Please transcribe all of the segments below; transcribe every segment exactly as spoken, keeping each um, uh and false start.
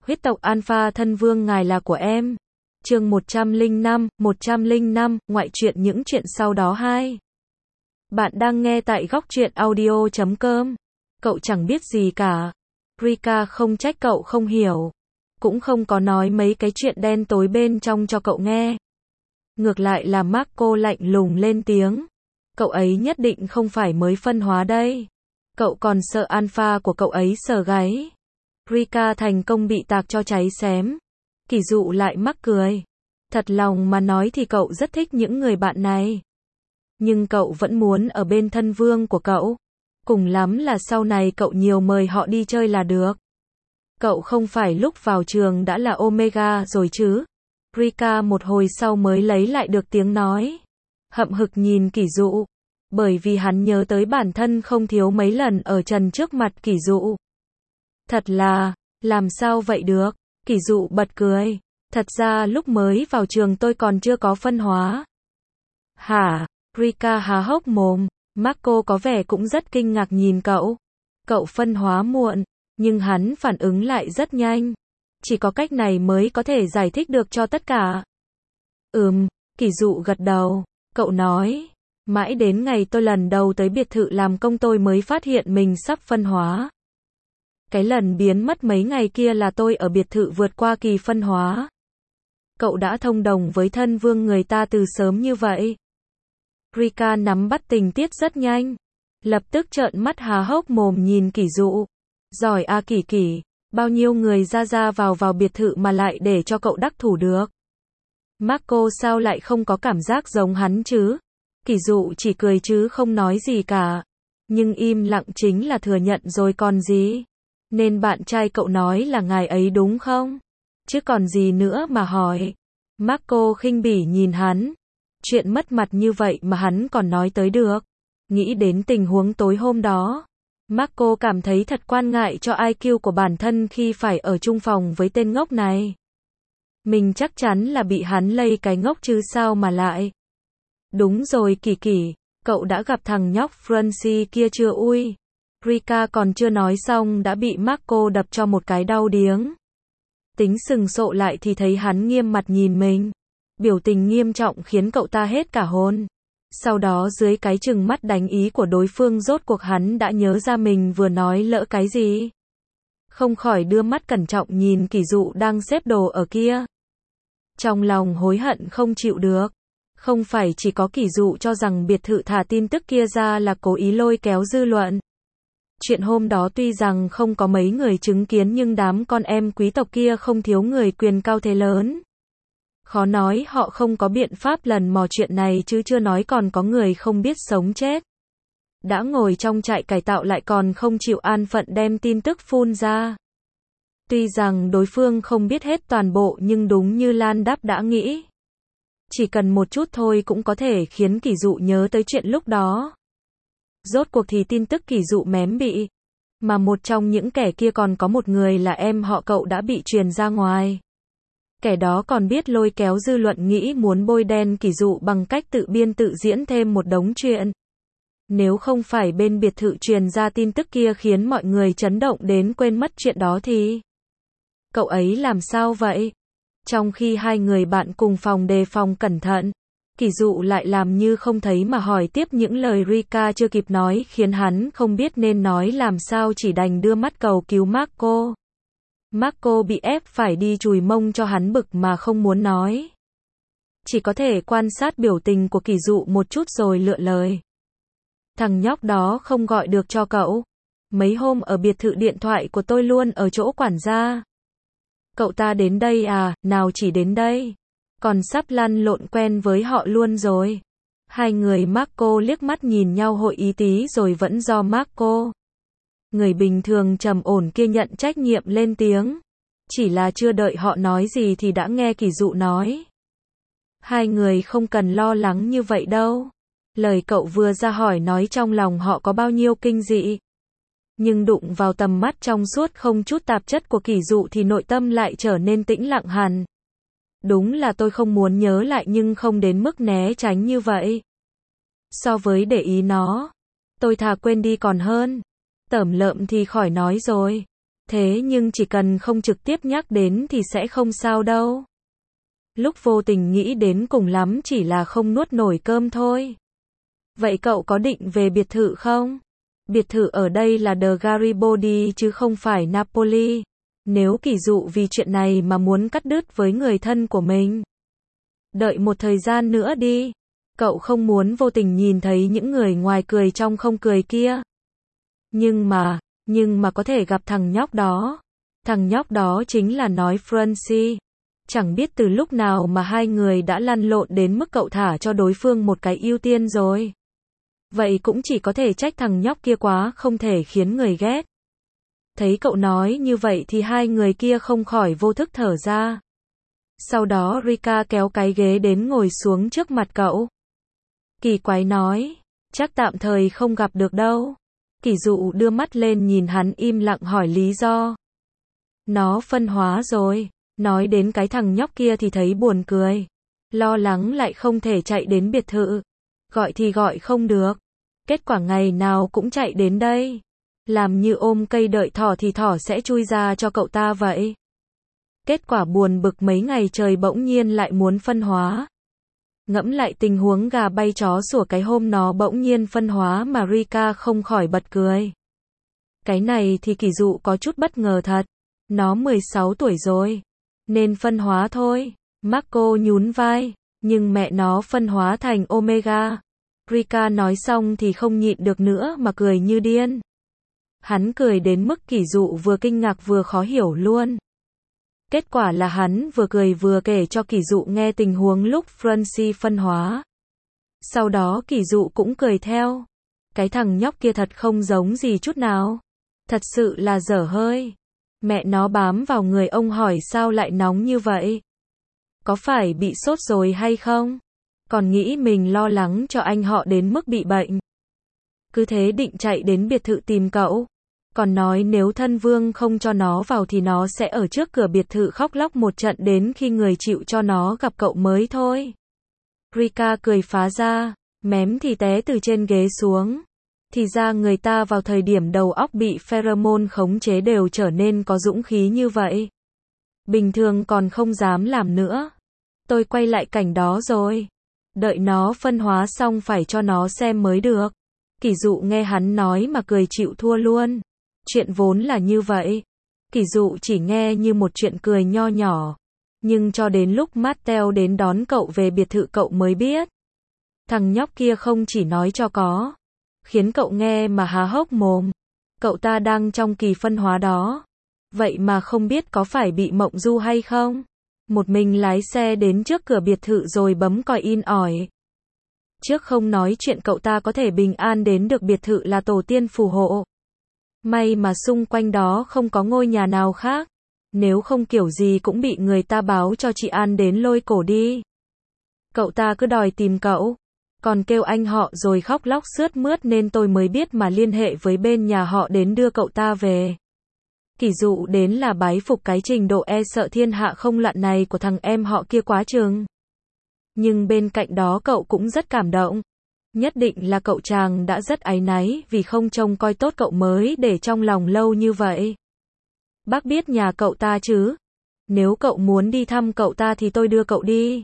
Huyết tộc Alpha thân vương ngài là của em. Chương một trăm lẻ năm, một trăm lẻ năm, ngoại truyện những chuyện sau đó hai. Bạn đang nghe tại góc truyện audio chấm com. Cậu chẳng biết gì cả. Rika không trách cậu không hiểu. Cũng không có nói mấy cái chuyện đen tối bên trong cho cậu nghe. Ngược lại là Marco lạnh lùng lên tiếng. Cậu ấy nhất định không phải mới phân hóa đây. Cậu còn sợ alpha của cậu ấy sờ gáy. Rika thành công bị tạc cho cháy xém. Kỷ dụ lại mắc cười. Thật lòng mà nói thì cậu rất thích những người bạn này. Nhưng cậu vẫn muốn ở bên thân vương của cậu. Cùng lắm là sau này cậu nhiều mời họ đi chơi là được. Cậu không phải lúc vào trường đã là Omega rồi chứ. Rika một hồi sau mới lấy lại được tiếng nói. Hậm hực nhìn Kỷ dụ. Bởi vì hắn nhớ tới bản thân không thiếu mấy lần ở trần trước mặt Kỷ dụ. Thật là, làm sao vậy được? Kỷ dụ bật cười. Thật ra lúc mới vào trường tôi còn chưa có phân hóa. Hả? Rika há hốc mồm. Marco có vẻ cũng rất kinh ngạc nhìn cậu. Cậu phân hóa muộn, nhưng hắn phản ứng lại rất nhanh. Chỉ có cách này mới có thể giải thích được cho tất cả. Ừm, Kỷ dụ gật đầu. Cậu nói, mãi đến ngày tôi lần đầu tới biệt thự làm công tôi mới phát hiện mình sắp phân hóa. Cái lần biến mất mấy ngày kia là tôi ở biệt thự vượt qua kỳ phân hóa. Cậu đã thông đồng với thân vương người ta từ sớm như vậy. Rika nắm bắt tình tiết rất nhanh. Lập tức trợn mắt há hốc mồm nhìn Kỷ dụ. Giỏi a Kỷ Kỷ, bao nhiêu người ra ra vào vào biệt thự mà lại để cho cậu đắc thủ được. Marco sao lại không có cảm giác giống hắn chứ? Kỷ dụ chỉ cười chứ không nói gì cả. Nhưng im lặng chính là thừa nhận rồi còn gì. Nên bạn trai cậu nói là ngài ấy đúng không? Chứ còn gì nữa mà hỏi. Marco khinh bỉ nhìn hắn. Chuyện mất mặt như vậy mà hắn còn nói tới được. Nghĩ đến tình huống tối hôm đó. Marco cảm thấy thật quan ngại cho i kiu của bản thân khi phải ở chung phòng với tên ngốc này. Mình chắc chắn là bị hắn lây cái ngốc chứ sao mà lại. Đúng rồi Kỷ Kỷ, cậu đã gặp thằng nhóc Francie kia chưa ui. Rika còn chưa nói xong đã bị Marco đập cho một cái đau điếng. Tính sừng sộ lại thì thấy hắn nghiêm mặt nhìn mình. Biểu tình nghiêm trọng khiến cậu ta hết cả hồn. Sau đó dưới cái chừng mắt đánh ý của đối phương rốt cuộc hắn đã nhớ ra mình vừa nói lỡ cái gì. Không khỏi đưa mắt cẩn trọng nhìn Kỷ dụ đang xếp đồ ở kia. Trong lòng hối hận không chịu được. Không phải chỉ có Kỷ dụ cho rằng biệt thự thả tin tức kia ra là cố ý lôi kéo dư luận. Chuyện hôm đó tuy rằng không có mấy người chứng kiến nhưng đám con em quý tộc kia không thiếu người quyền cao thế lớn. Khó nói họ không có biện pháp lần mò chuyện này chứ chưa nói còn có người không biết sống chết. Đã ngồi trong trại cải tạo lại còn không chịu an phận đem tin tức phun ra. Tuy rằng đối phương không biết hết toàn bộ nhưng đúng như Lan Đáp đã nghĩ. Chỉ cần một chút thôi cũng có thể khiến Kỷ dụ nhớ tới chuyện lúc đó. Rốt cuộc thì tin tức Kỷ dụ mém bị. Mà một trong những kẻ kia còn có một người là em họ cậu đã bị truyền ra ngoài. Kẻ đó còn biết lôi kéo dư luận nghĩ muốn bôi đen Kỷ dụ bằng cách tự biên tự diễn thêm một đống chuyện. Nếu không phải bên biệt thự truyền ra tin tức kia khiến mọi người chấn động đến quên mất chuyện đó thì... Cậu ấy làm sao vậy? Trong khi hai người bạn cùng phòng đề phòng cẩn thận, Kỷ dụ lại làm như không thấy mà hỏi tiếp những lời Rika chưa kịp nói khiến hắn không biết nên nói làm sao chỉ đành đưa mắt cầu cứu Marco. Marco bị ép phải đi chùi mông cho hắn bực mà không muốn nói. Chỉ có thể quan sát biểu tình của Kỷ dụ một chút rồi lựa lời. Thằng nhóc đó không gọi được cho cậu. Mấy hôm ở biệt thự điện thoại của tôi luôn ở chỗ quản gia. Cậu ta đến đây à, nào chỉ đến đây. Còn sắp lăn lộn quen với họ luôn rồi. Hai người Marco liếc mắt nhìn nhau hội ý tí rồi vẫn do Marco. Người bình thường trầm ổn kia nhận trách nhiệm lên tiếng. Chỉ là chưa đợi họ nói gì thì đã nghe Kỷ dụ nói. Hai người không cần lo lắng như vậy đâu. Lời cậu vừa ra hỏi nói trong lòng họ có bao nhiêu kinh dị. Nhưng đụng vào tầm mắt trong suốt không chút tạp chất của Kỷ dụ thì nội tâm lại trở nên tĩnh lặng hẳn. Đúng là tôi không muốn nhớ lại nhưng không đến mức né tránh như vậy. So với để ý nó, tôi thà quên đi còn hơn. Tởm lợm thì khỏi nói rồi. Thế nhưng chỉ cần không trực tiếp nhắc đến thì sẽ không sao đâu. Lúc vô tình nghĩ đến cùng lắm chỉ là không nuốt nổi cơm thôi. Vậy cậu có định về biệt thự không? Biệt thự ở đây là The Garibaldi chứ không phải Napoli. Nếu Kỷ Dụ vì chuyện này mà muốn cắt đứt với người thân của mình. Đợi một thời gian nữa đi. Cậu không muốn vô tình nhìn thấy những người ngoài cười trong không cười kia. Nhưng mà, nhưng mà có thể gặp thằng nhóc đó. Thằng nhóc đó chính là nói Francie. Chẳng biết từ lúc nào mà hai người đã lăn lộn đến mức cậu thả cho đối phương một cái ưu tiên rồi. Vậy cũng chỉ có thể trách thằng nhóc kia quá không thể khiến người ghét. Thấy cậu nói như vậy thì hai người kia không khỏi vô thức thở ra. Sau đó Rika kéo cái ghế đến ngồi xuống trước mặt cậu. Kỳ quái nói, chắc tạm thời không gặp được đâu. Kỷ Dụ đưa mắt lên nhìn hắn im lặng hỏi lý do. Nó phân hóa rồi. Nói đến cái thằng nhóc kia thì thấy buồn cười. Lo lắng lại không thể chạy đến biệt thự. Gọi thì gọi không được. Kết quả ngày nào cũng chạy đến đây. Làm như ôm cây đợi thỏ thì thỏ sẽ chui ra cho cậu ta vậy. Kết quả buồn bực mấy ngày trời bỗng nhiên lại muốn phân hóa. Ngẫm lại tình huống gà bay chó sủa cái hôm nó bỗng nhiên phân hóa mà Rika không khỏi bật cười. Cái này thì Kỷ Dụ có chút bất ngờ thật. Nó mười sáu tuổi rồi. Nên phân hóa thôi. Marco nhún vai. Nhưng mẹ nó phân hóa thành Omega. Rika nói xong thì không nhịn được nữa mà cười như điên. Hắn cười đến mức Kỷ Dụ vừa kinh ngạc vừa khó hiểu luôn. Kết quả là hắn vừa cười vừa kể cho Kỷ Dụ nghe tình huống lúc Francie phân hóa. Sau đó Kỷ Dụ cũng cười theo. Cái thằng nhóc kia thật không giống gì chút nào. Thật sự là dở hơi. Mẹ nó bám vào người ông hỏi sao lại nóng như vậy. Có phải bị sốt rồi hay không? Còn nghĩ mình lo lắng cho anh họ đến mức bị bệnh. Cứ thế định chạy đến biệt thự tìm cậu. Còn nói nếu thân vương không cho nó vào thì nó sẽ ở trước cửa biệt thự khóc lóc một trận đến khi người chịu cho nó gặp cậu mới thôi. Rika cười phá ra, mém thì té từ trên ghế xuống. Thì ra người ta vào thời điểm đầu óc bị pheromone khống chế đều trở nên có dũng khí như vậy. Bình thường còn không dám làm nữa. Tôi quay lại cảnh đó rồi. Đợi nó phân hóa xong phải cho nó xem mới được. Kỷ Dụ nghe hắn nói mà cười chịu thua luôn. Chuyện vốn là như vậy. Kỷ Dụ chỉ nghe như một chuyện cười nho nhỏ. Nhưng cho đến lúc Matteo đến đón cậu về biệt thự cậu mới biết. Thằng nhóc kia không chỉ nói cho có. Khiến cậu nghe mà há hốc mồm. Cậu ta đang trong kỳ phân hóa đó. Vậy mà không biết có phải bị mộng du hay không? Một mình lái xe đến trước cửa biệt thự rồi bấm còi in ỏi. Trước không nói chuyện cậu ta có thể bình an đến được biệt thự là tổ tiên phù hộ. May mà xung quanh đó không có ngôi nhà nào khác. Nếu không kiểu gì cũng bị người ta báo cho chị An đến lôi cổ đi. Cậu ta cứ đòi tìm cậu. Còn kêu anh họ rồi khóc lóc sướt mướt nên tôi mới biết mà liên hệ với bên nhà họ đến đưa cậu ta về. Kỷ Dụ đến là bái phục cái trình độ e sợ thiên hạ không loạn này của thằng em họ kia quá chừng. Nhưng bên cạnh đó cậu cũng rất cảm động. Nhất định là cậu chàng đã rất áy náy vì không trông coi tốt cậu mới để trong lòng lâu như vậy. Bác biết nhà cậu ta chứ? Nếu cậu muốn đi thăm cậu ta thì tôi đưa cậu đi.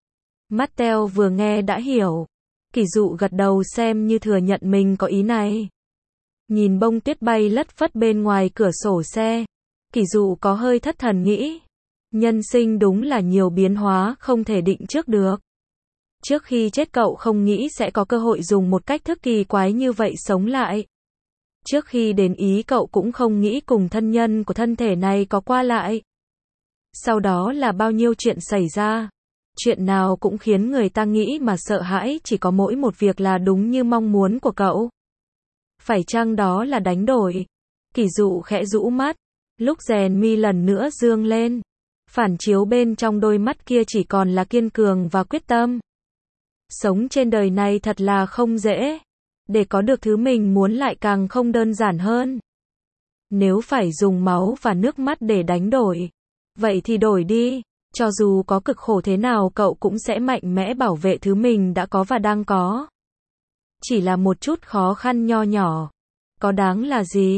Matteo vừa nghe đã hiểu. Kỷ Dụ gật đầu xem như thừa nhận mình có ý này. Nhìn bông tuyết bay lất phất bên ngoài cửa sổ xe. Kỷ Dụ có hơi thất thần nghĩ. Nhân sinh đúng là nhiều biến hóa không thể định trước được. Trước khi chết cậu không nghĩ sẽ có cơ hội dùng một cách thức kỳ quái như vậy sống lại. Trước khi đến Ý cậu cũng không nghĩ cùng thân nhân của thân thể này có qua lại. Sau đó là bao nhiêu chuyện xảy ra. Chuyện nào cũng khiến người ta nghĩ mà sợ hãi, chỉ có mỗi một việc là đúng như mong muốn của cậu. Phải chăng đó là đánh đổi? Kỷ Dụ khẽ rũ mắt. Lúc rèn mi lần nữa dương lên. Phản chiếu bên trong đôi mắt kia chỉ còn là kiên cường và quyết tâm. Sống trên đời này thật là không dễ. Để có được thứ mình muốn lại càng không đơn giản hơn. Nếu phải dùng máu và nước mắt để đánh đổi, vậy thì đổi đi. Cho dù có cực khổ thế nào cậu cũng sẽ mạnh mẽ bảo vệ thứ mình đã có và đang có. Chỉ là một chút khó khăn nho nhỏ. Có đáng là gì?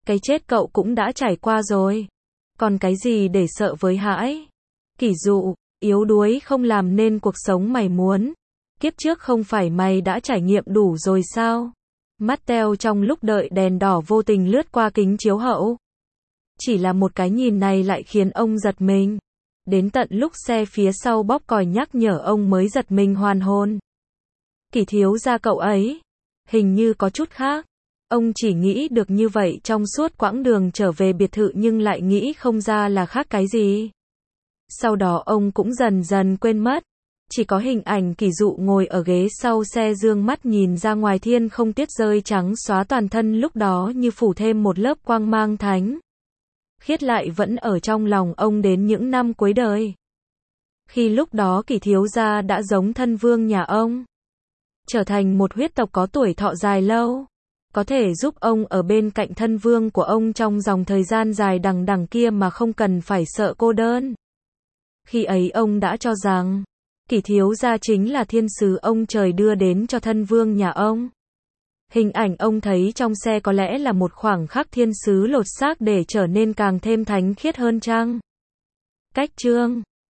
Cái chết cậu cũng đã trải qua rồi. Còn cái gì để sợ với hãi? Kỷ dụ, yếu đuối không làm nên cuộc sống mày muốn. Kiếp trước không phải mày đã trải nghiệm đủ rồi sao? Matteo trong lúc đợi đèn đỏ vô tình lướt qua kính chiếu hậu. Chỉ là một cái nhìn này lại khiến ông giật mình. Đến tận lúc xe phía sau bóp còi nhắc nhở ông mới giật mình hoàn hồn. Kỷ thiếu gia cậu ấy, hình như có chút khác. Ông chỉ nghĩ được như vậy trong suốt quãng đường trở về biệt thự nhưng lại nghĩ không ra là khác cái gì. Sau đó ông cũng dần dần quên mất. Chỉ có hình ảnh Kỷ Dụ ngồi ở ghế sau xe dương mắt nhìn ra ngoài thiên không tiết rơi trắng xóa toàn thân lúc đó như phủ thêm một lớp quang mang thánh khiết lại vẫn ở trong lòng ông đến những năm cuối đời. Khi lúc đó Kỷ thiếu gia đã giống thân vương nhà ông. Trở thành một huyết tộc có tuổi thọ dài lâu. Có thể giúp ông ở bên cạnh thân vương của ông trong dòng thời gian dài đằng đằng kia mà không cần phải sợ cô đơn. Khi ấy ông đã cho rằng Kỷ thiếu gia chính là thiên sứ ông trời đưa đến cho thân vương nhà ông. Hình ảnh ông thấy trong xe có lẽ là một khoảng khắc thiên sứ lột xác để trở nên càng thêm thánh khiết hơn chăng? Cách chương